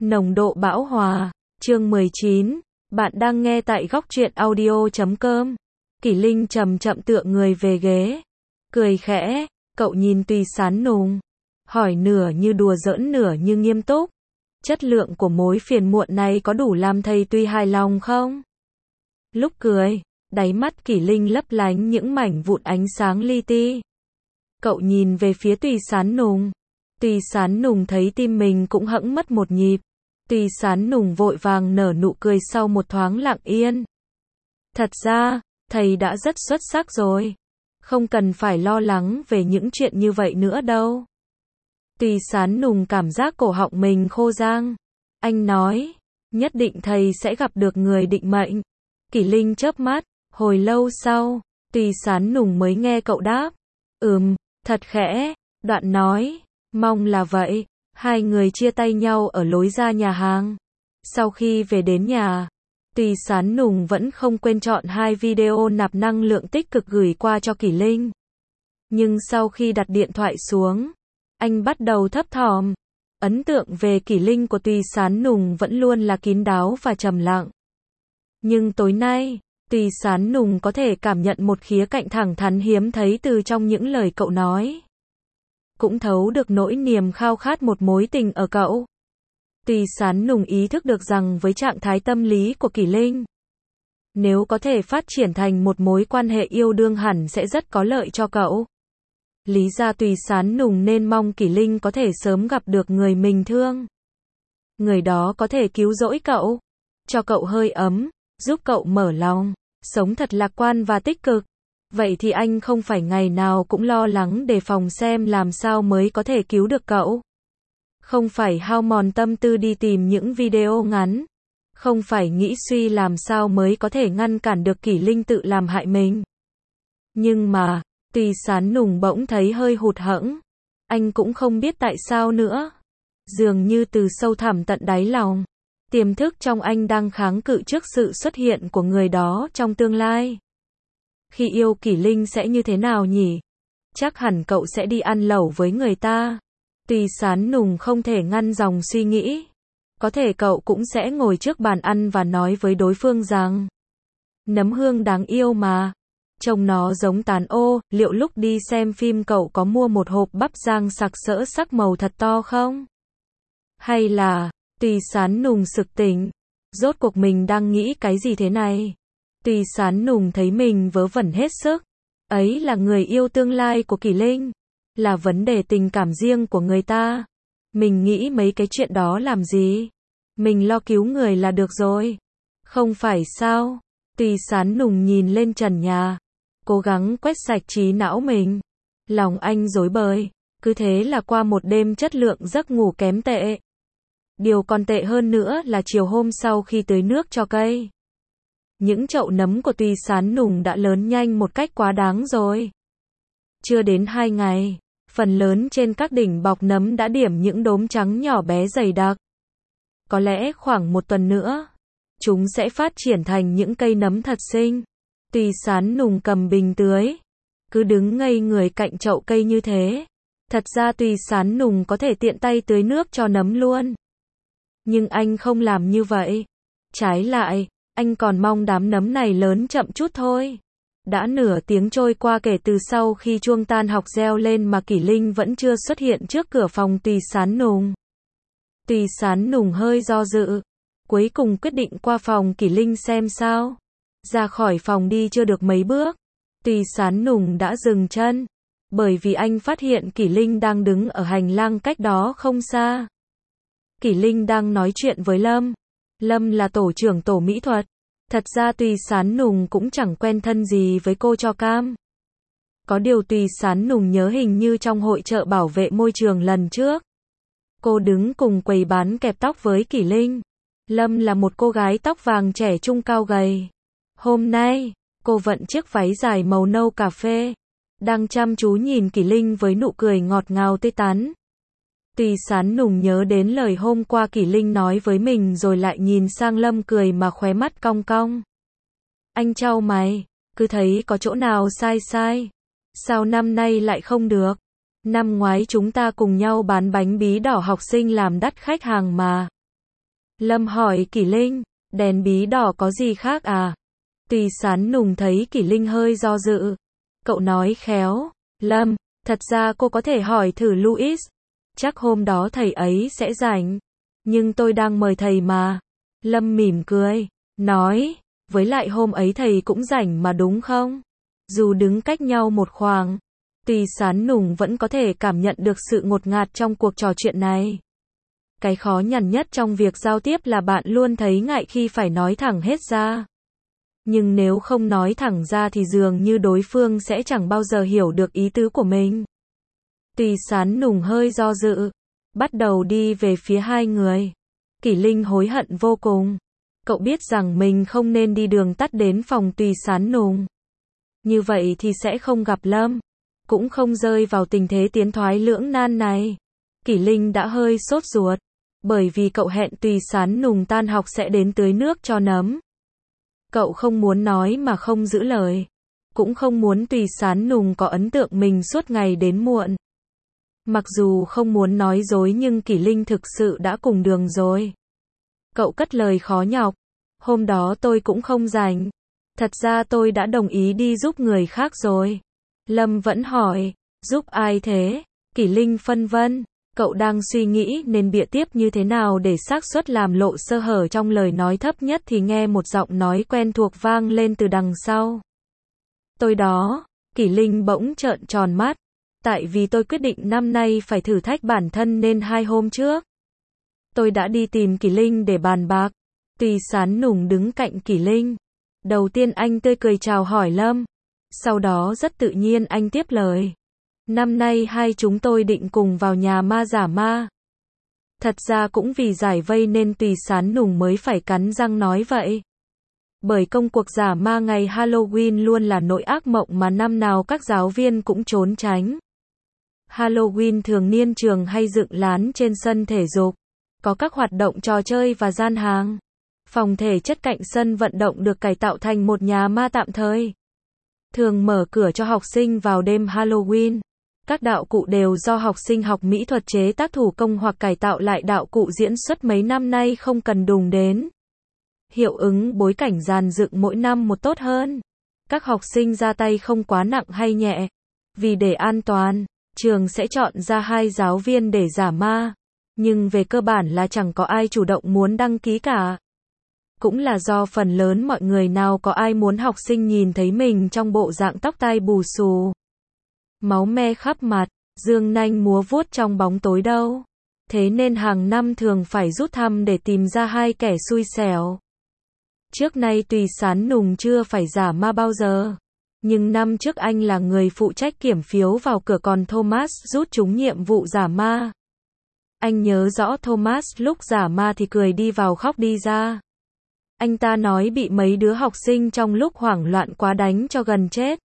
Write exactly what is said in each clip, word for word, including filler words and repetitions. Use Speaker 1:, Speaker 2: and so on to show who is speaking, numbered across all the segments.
Speaker 1: Nồng độ bão hòa, chương mười chín, bạn đang nghe tại góc truyện audio chấm com. Kỷ Linh chậm chậm tựa người về ghế, cười khẽ, cậu nhìn Tùy Sán Nùng, hỏi nửa như đùa giỡn nửa như nghiêm túc. Chất lượng của mối phiền muộn này có đủ làm thầy Tuy hài lòng không? Lúc cười, đáy mắt Kỷ Linh lấp lánh những mảnh vụn ánh sáng li ti. Cậu nhìn về phía Tùy Sán Nùng. Tùy Sán Nùng thấy tim mình cũng hẫng mất một nhịp. Tùy Sán Nùng vội vàng nở nụ cười sau một thoáng lặng yên. Thật ra, thầy đã rất xuất sắc rồi. Không cần phải lo lắng về những chuyện như vậy nữa đâu. Tùy Sán Nùng cảm giác cổ họng mình khô rang. Anh nói, nhất định thầy sẽ gặp được người định mệnh. Kỷ Linh chớp mắt, hồi lâu sau, Tùy Sán Nùng mới nghe cậu đáp. Ừm, thật khẽ, đoạn nói, mong là vậy. Hai người chia tay nhau ở lối ra nhà hàng. Sau khi về đến nhà, Tùy Sán Nùng vẫn không quên chọn hai video nạp năng lượng tích cực gửi qua cho Kỷ Linh. Nhưng sau khi đặt điện thoại xuống, anh bắt đầu thấp thỏm. Ấn tượng về Kỷ Linh của Tùy Sán Nùng vẫn luôn là kín đáo và trầm lặng. Nhưng tối nay, Tùy Sán Nùng có thể cảm nhận một khía cạnh thẳng thắn hiếm thấy từ trong những lời cậu nói. Cũng thấu được nỗi niềm khao khát một mối tình ở cậu. Tùy Sán Nùng ý thức được rằng với trạng thái tâm lý của Kỷ Linh, nếu có thể phát triển thành một mối quan hệ yêu đương hẳn sẽ rất có lợi cho cậu. Lý ra Tùy Sán Nùng nên mong Kỷ Linh có thể sớm gặp được người mình thương. Người đó có thể cứu rỗi cậu, cho cậu hơi ấm, giúp cậu mở lòng, sống thật lạc quan và tích cực. Vậy thì anh không phải ngày nào cũng lo lắng đề phòng xem làm sao mới có thể cứu được cậu. Không phải hao mòn tâm tư đi tìm những video ngắn. Không phải nghĩ suy làm sao mới có thể ngăn cản được Kỷ Linh tự làm hại mình. Nhưng mà, Tùy Sán Nùng bỗng thấy hơi hụt hẫng. Anh cũng không biết tại sao nữa. Dường như từ sâu thẳm tận đáy lòng, tiềm thức trong anh đang kháng cự trước sự xuất hiện của người đó trong tương lai. Khi yêu Kỷ Linh sẽ như thế nào nhỉ? Chắc hẳn cậu sẽ đi ăn lẩu với người ta. Tùy Sán Nùng không thể ngăn dòng suy nghĩ. Có thể cậu cũng sẽ ngồi trước bàn ăn và nói với đối phương rằng nấm hương đáng yêu mà. Trông nó giống tán ô, liệu lúc đi xem phim cậu có mua một hộp bắp rang sặc sỡ sắc màu thật to không? Hay là, Tùy Sán Nùng sực tỉnh. Rốt cuộc mình đang nghĩ cái gì thế này? Tùy Sán Nùng thấy mình vớ vẩn hết sức. Ấy là người yêu tương lai của Kỷ Linh. Là vấn đề tình cảm riêng của người ta. Mình nghĩ mấy cái chuyện đó làm gì? Mình lo cứu người là được rồi. Không phải sao? Tùy Sán Nùng nhìn lên trần nhà, cố gắng quét sạch trí não mình. Lòng anh rối bời. Cứ thế là qua một đêm chất lượng giấc ngủ kém tệ. Điều còn tệ hơn nữa là chiều hôm sau khi tưới nước cho cây, những chậu nấm của Tùy Sán Nùng đã lớn nhanh một cách quá đáng rồi. Chưa đến hai ngày, phần lớn trên các đỉnh bọc nấm đã điểm những đốm trắng nhỏ bé dày đặc. Có lẽ khoảng một tuần nữa, chúng sẽ phát triển thành những cây nấm thật xinh. Tùy Sán Nùng cầm bình tưới, cứ đứng ngây người cạnh chậu cây như thế. Thật ra Tùy Sán Nùng có thể tiện tay tưới nước cho nấm luôn. Nhưng anh không làm như vậy. Trái lại, anh còn mong đám nấm này lớn chậm chút thôi. Đã nửa tiếng trôi qua kể từ sau khi chuông tan học reo lên mà Kỷ Linh vẫn chưa xuất hiện trước cửa phòng Tùy Sán Nùng. Tùy Sán Nùng hơi do dự, cuối cùng quyết định qua phòng Kỷ Linh xem sao. Ra khỏi phòng đi chưa được mấy bước, Tùy Sán Nùng đã dừng chân, bởi vì anh phát hiện Kỷ Linh đang đứng ở hành lang cách đó không xa. Kỷ Linh đang nói chuyện với Lâm. Lâm là tổ trưởng tổ mỹ thuật. Thật ra Tùy Sán Nùng cũng chẳng quen thân gì với cô cho cam. Có điều Tùy Sán Nùng nhớ hình như trong hội chợ bảo vệ môi trường lần trước, cô đứng cùng quầy bán kẹp tóc với Kỷ Linh. Lâm là một cô gái tóc vàng trẻ trung cao gầy. Hôm nay, cô vận chiếc váy dài màu nâu cà phê, đang chăm chú nhìn Kỷ Linh với nụ cười ngọt ngào tươi tắn. Tùy Sán Nùng nhớ đến lời hôm qua Kỷ Linh nói với mình rồi lại nhìn sang Lâm cười mà khóe mắt cong cong. Anh chau mày, cứ thấy có chỗ nào sai sai. Sao năm nay lại không được? Năm ngoái chúng ta cùng nhau bán bánh bí đỏ học sinh làm đắt khách hàng mà. Lâm hỏi Kỷ Linh, đèn bí đỏ có gì khác à? Tùy Sán Nùng thấy Kỷ Linh hơi do dự. Cậu nói khéo, Lâm, thật ra cô có thể hỏi thử Louis. Chắc hôm đó thầy ấy sẽ rảnh. Nhưng tôi đang mời thầy mà. Lâm mỉm cười, nói, với lại hôm ấy thầy cũng rảnh mà đúng không? Dù đứng cách nhau một khoảng, Tùy Sán Nùng vẫn có thể cảm nhận được sự ngột ngạt trong cuộc trò chuyện này. Cái khó nhằn nhất trong việc giao tiếp là bạn luôn thấy ngại khi phải nói thẳng hết ra. Nhưng nếu không nói thẳng ra thì dường như đối phương sẽ chẳng bao giờ hiểu được ý tứ của mình. Tùy Sán Nùng hơi do dự, bắt đầu đi về phía hai người. Kỷ Linh hối hận vô cùng. Cậu biết rằng mình không nên đi đường tắt đến phòng Tùy Sán Nùng. Như vậy thì sẽ không gặp Lâm, cũng không rơi vào tình thế tiến thoái lưỡng nan này. Kỷ Linh đã hơi sốt ruột, bởi vì cậu hẹn Tùy Sán Nùng tan học sẽ đến tưới nước cho nấm. Cậu không muốn nói mà không giữ lời, cũng không muốn Tùy Sán Nùng có ấn tượng mình suốt ngày đến muộn. Mặc dù không muốn nói dối nhưng Kỷ Linh thực sự đã cùng đường rồi. Cậu cất lời khó nhọc, hôm đó tôi cũng không rảnh. Thật ra tôi đã đồng ý đi giúp người khác rồi. Lâm vẫn hỏi, giúp ai thế? Kỷ Linh phân vân, cậu đang suy nghĩ nên bịa tiếp như thế nào để xác suất làm lộ sơ hở trong lời nói thấp nhất thì nghe một giọng nói quen thuộc vang lên từ đằng sau. Tôi đó, Kỷ Linh bỗng trợn tròn mắt, tại vì tôi quyết định năm nay phải thử thách bản thân nên hai hôm trước. Tôi đã đi tìm Kỷ Linh để bàn bạc. Tùy Sán Nùng đứng cạnh Kỷ Linh. Đầu tiên anh tươi cười chào hỏi Lâm. Sau đó rất tự nhiên anh tiếp lời. Năm nay hai chúng tôi định cùng vào nhà ma giả ma. Thật ra cũng vì giải vây nên Tùy Sán Nùng mới phải cắn răng nói vậy. Bởi công cuộc giả ma ngày Halloween luôn là nỗi ác mộng mà năm nào các giáo viên cũng trốn tránh. Halloween thường niên trường hay dựng lán trên sân thể dục. Có các hoạt động trò chơi và gian hàng. Phòng thể chất cạnh sân vận động được cải tạo thành một nhà ma tạm thời. Thường mở cửa cho học sinh vào đêm Halloween. Các đạo cụ đều do học sinh học mỹ thuật chế tác thủ công hoặc cải tạo lại đạo cụ diễn xuất mấy năm nay không cần đùng đến. Hiệu ứng bối cảnh dàn dựng mỗi năm một tốt hơn. Các học sinh ra tay không quá nặng hay nhẹ. Vì để an toàn, trường sẽ chọn ra hai giáo viên để giả ma. Nhưng về cơ bản là chẳng có ai chủ động muốn đăng ký cả. Cũng là do phần lớn mọi người nào có ai muốn học sinh nhìn thấy mình trong bộ dạng tóc tai bù xù. Máu me khắp mặt, dương nanh múa vuốt trong bóng tối đâu. Thế nên hàng năm thường phải rút thăm để tìm ra hai kẻ xui xẻo. Trước nay Tùy Sán Nùng chưa phải giả ma bao giờ. Nhưng năm trước anh là người phụ trách kiểm phiếu vào cửa còn Thomas rút trúng nhiệm vụ giả ma. Anh nhớ rõ Thomas lúc giả ma thì cười đi vào khóc đi ra. Anh ta nói bị mấy đứa học sinh trong lúc hoảng loạn quá đánh cho gần chết.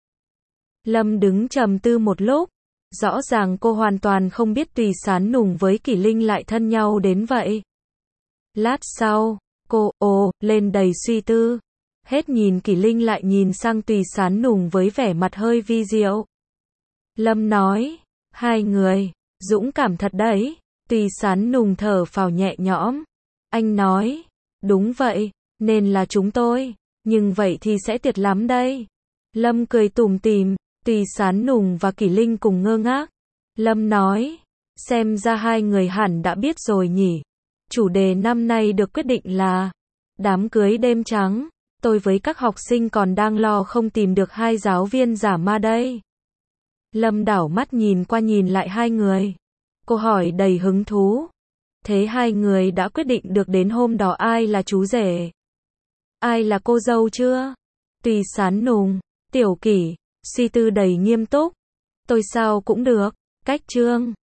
Speaker 1: Lâm đứng trầm tư một lúc. Rõ ràng cô hoàn toàn không biết Tùy Sán Nùng với Kỷ Linh lại thân nhau đến vậy. Lát sau, cô, ồ, lên đầy suy tư. Hết nhìn Kỷ Linh lại nhìn sang Tùy Sán Nùng với vẻ mặt hơi vi diệu. Lâm nói, hai người, dũng cảm thật đấy. Tùy Sán Nùng thở phào nhẹ nhõm. Anh nói, đúng vậy, nên là chúng tôi, nhưng vậy thì sẽ tuyệt lắm đây. Lâm cười tủm tỉm, Tùy Sán Nùng và Kỷ Linh cùng ngơ ngác. Lâm nói, xem ra hai người hẳn đã biết rồi nhỉ. Chủ đề năm nay được quyết định là đám cưới đêm trắng. Tôi với các học sinh còn đang lo không tìm được hai giáo viên giả ma đây. Lâm đảo mắt nhìn qua nhìn lại hai người. Cô hỏi đầy hứng thú. Thế hai người đã quyết định được đến hôm đó ai là chú rể? Ai là cô dâu chưa? Tùy Sán Nùng, Tiểu Kỷ, suy tư đầy nghiêm túc. Tôi sao cũng được, cách trương.